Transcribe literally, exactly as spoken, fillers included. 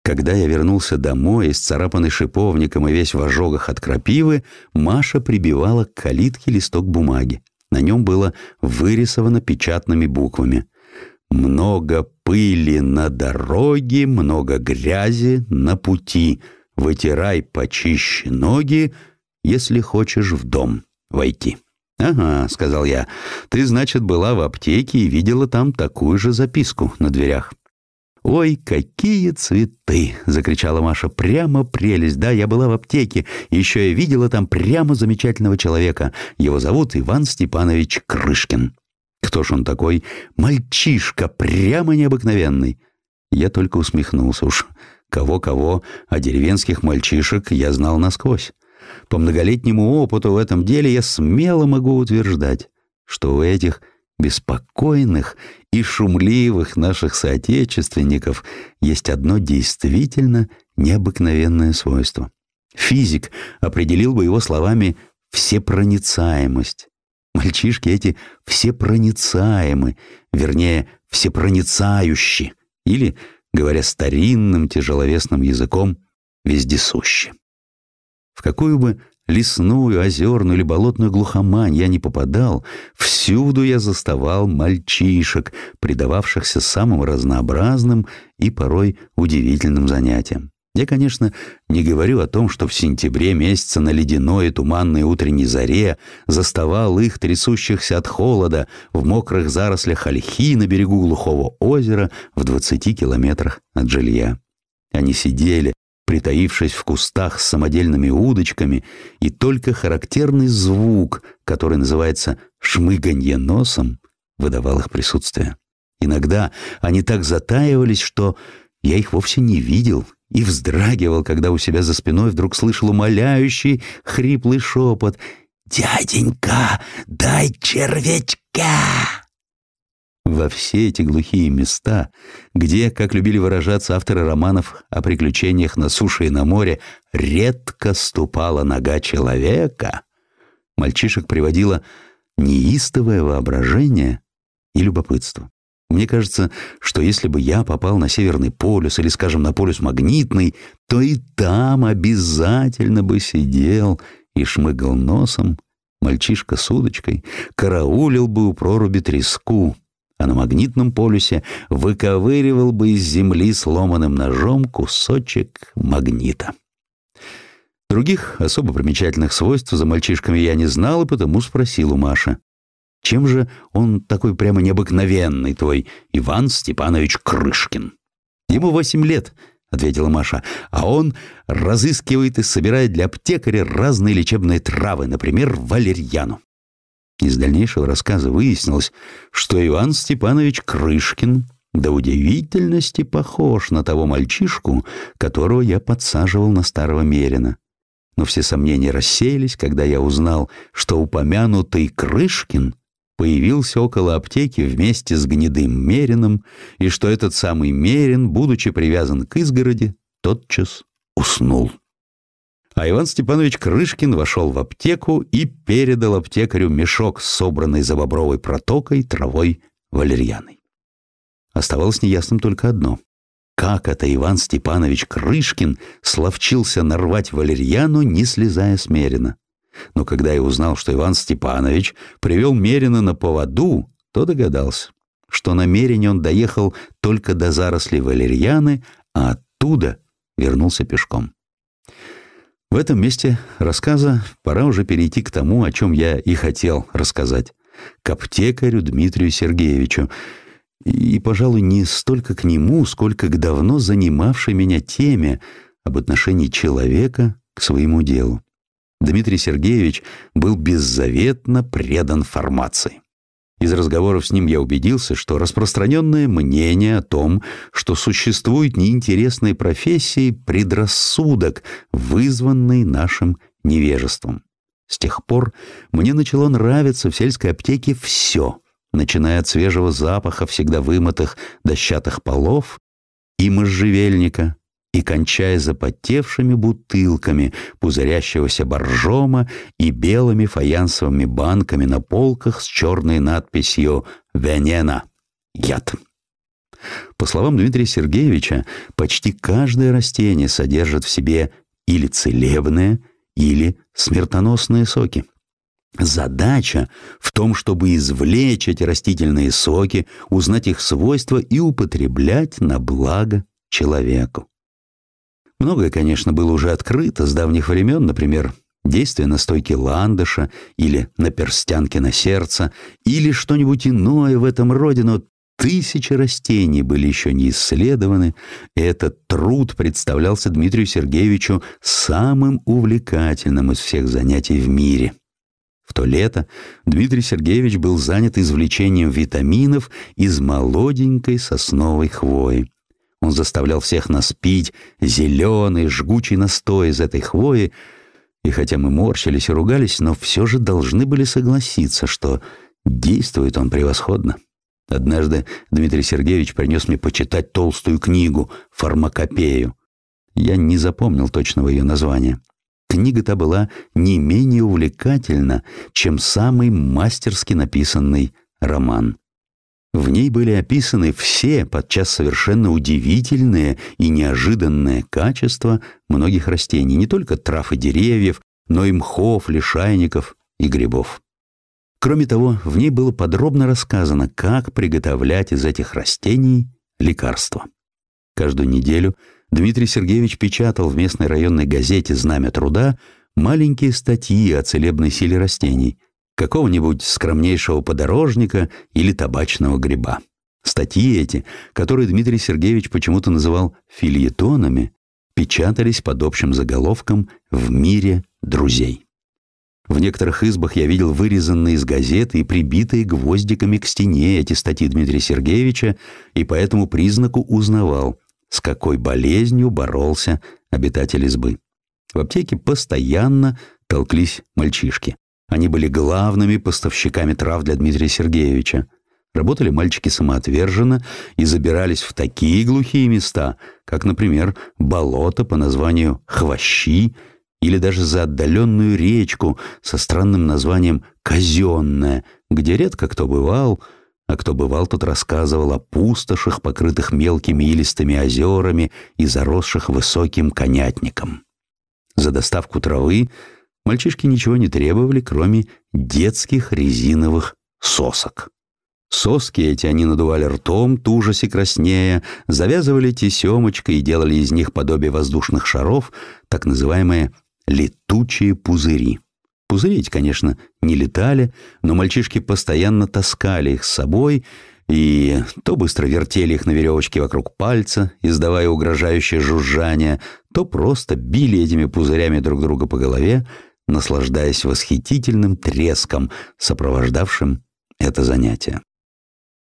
Когда я вернулся домой, исцарапанный шиповником и весь в ожогах от крапивы, Маша прибивала к калитке листок бумаги. На нем было вырисовано печатными буквами: «Много пыли на дороге, много грязи на пути. Вытирай почище ноги, если хочешь в дом войти». «Ага», — сказал я, — «ты, значит, была в аптеке и видела там такую же записку на дверях». «Ой, какие цветы!» — закричала Маша. «Прямо прелесть! Да, я была в аптеке. Еще я видела там прямо замечательного человека. Его зовут Иван Степанович Крышкин». «Кто ж он такой?» «Мальчишка, прямо необыкновенный». Я только усмехнулся. Уж кого-кого, а деревенских мальчишек я знал насквозь. По многолетнему опыту в этом деле я смело могу утверждать, что у этих беспокойных и шумливых наших соотечественников есть одно действительно необыкновенное свойство. Физик определил бы его словами «всепроницаемость». Мальчишки эти всепроницаемы, вернее, всепроницающи, или, говоря старинным тяжеловесным языком, вездесущи. В какую бы лесную, озерную или болотную глухомань я не попадал, всюду я заставал мальчишек, предававшихся самым разнообразным и порой удивительным занятиям. Я, конечно, не говорю о том, что в сентябре месяца на ледяной и туманной утренней заре заставал их, трясущихся от холода, в мокрых зарослях ольхи на берегу глухого озера в двадцати километрах от жилья. Они сидели, притаившись в кустах с самодельными удочками, и только характерный звук, который называется «шмыганье носом», выдавал их присутствие. Иногда они так затаивались, что я их вовсе не видел и вздрагивал, когда у себя за спиной вдруг слышал умоляющий, хриплый шепот: «Дяденька, дай червячка!» Во все эти глухие места, где, как любили выражаться авторы романов о приключениях на суше и на море, редко ступала нога человека, мальчишек приводило неистовое воображение и любопытство. Мне кажется, что если бы я попал на Северный полюс или, скажем, на полюс магнитный, то и там обязательно бы сидел и шмыгал носом мальчишка с удочкой, караулил бы у проруби треску, а на магнитном полюсе выковыривал бы из земли сломанным ножом кусочек магнита. Других особо примечательных свойств за мальчишками я не знал, и потому спросил у Маши: «Чем же он такой прямо необыкновенный, твой Иван Степанович Крышкин?» «Ему восемь лет», — ответила Маша, «а он разыскивает и собирает для аптекаря разные лечебные травы, например, валерьяну». Из дальнейшего рассказа выяснилось, что Иван Степанович Крышкин до удивительности похож на того мальчишку, которого я подсаживал на старого мерина. Но все сомнения рассеялись, когда я узнал, что упомянутый Крышкин появился около аптеки вместе с гнедым мерином, и что этот самый мерин, будучи привязан к изгороди, тотчас уснул. А Иван Степанович Крышкин вошел в аптеку и передал аптекарю мешок с собранной за бобровой протокой травой валерьяной. Оставалось неясным только одно: как это Иван Степанович Крышкин словчился нарвать валерьяну, не слезая с мерина? Но когда я узнал, что Иван Степанович привел мерина на поводу, то догадался, что на мерине он доехал только до зарослей валерьяны, а оттуда вернулся пешком. В этом месте рассказа пора уже перейти к тому, о чем я и хотел рассказать, к аптекарю Дмитрию Сергеевичу, и, пожалуй, не столько к нему, сколько к давно занимавшей меня теме об отношении человека к своему делу. Дмитрий Сергеевич был беззаветно предан фармации. Из разговоров с ним я убедился, что распространенное мнение о том, что существуют неинтересные профессии, предрассудок, вызванный нашим невежеством. С тех пор мне начало нравиться в сельской аптеке все, начиная от свежего запаха всегда вымытых дощатых полов и можжевельника, и кончая запотевшими бутылками пузырящегося боржома и белыми фаянсовыми банками на полках с черной надписью «Венена» — яд. По словам Дмитрия Сергеевича, почти каждое растение содержит в себе или целебные, или смертоносные соки. Задача в том, чтобы извлечь эти растительные соки, узнать их свойства и употреблять на благо человеку. Многое, конечно, было уже открыто с давних времен, например, действие настойки ландыша или наперстянки на сердце, или что-нибудь иное в этом роде, но тысячи растений были еще не исследованы, и этот труд представлялся Дмитрию Сергеевичу самым увлекательным из всех занятий в мире. В то лето Дмитрий Сергеевич был занят извлечением витаминов из молоденькой сосновой хвои. Он заставлял всех нас пить зеленый жгучий настой из этой хвои, и хотя мы морщились и ругались, но все же должны были согласиться, что действует он превосходно. Однажды Дмитрий Сергеевич принес мне почитать толстую книгу «Фармакопею». Я не запомнил точного ее названия. Книга-то была не менее увлекательна, чем самый мастерски написанный роман. В ней были описаны все, подчас совершенно удивительные и неожиданные качества многих растений, не только трав и деревьев, но и мхов, лишайников и грибов. Кроме того, в ней было подробно рассказано, как приготовлять из этих растений лекарства. Каждую неделю Дмитрий Сергеевич печатал в местной районной газете «Знамя труда» маленькие статьи о целебной силе растений, какого-нибудь скромнейшего подорожника или табачного гриба. Статьи эти, которые Дмитрий Сергеевич почему-то называл фельетонами, печатались под общим заголовком «В мире друзей». В некоторых избах я видел вырезанные из газеты и прибитые гвоздиками к стене эти статьи Дмитрия Сергеевича, и по этому признаку узнавал, с какой болезнью боролся обитатель избы. В аптеке постоянно толклись мальчишки. Они были главными поставщиками трав для Дмитрия Сергеевича. Работали мальчики самоотверженно и забирались в такие глухие места, как, например, болото по названию Хвощи или даже за отдаленную речку со странным названием Казенная, где редко кто бывал, а кто бывал, тот рассказывал о пустошах, покрытых мелкими илистыми озерами и заросших высоким конятником. За доставку травы мальчишки ничего не требовали, кроме детских резиновых сосок. Соски эти они надували ртом, тужась и краснея, завязывали тесемочкой и делали из них подобие воздушных шаров, так называемые летучие пузыри. Пузыри эти, конечно, не летали, но мальчишки постоянно таскали их с собой и то быстро вертели их на веревочке вокруг пальца, издавая угрожающее жужжание, то просто били этими пузырями друг друга по голове, наслаждаясь восхитительным треском, сопровождавшим это занятие.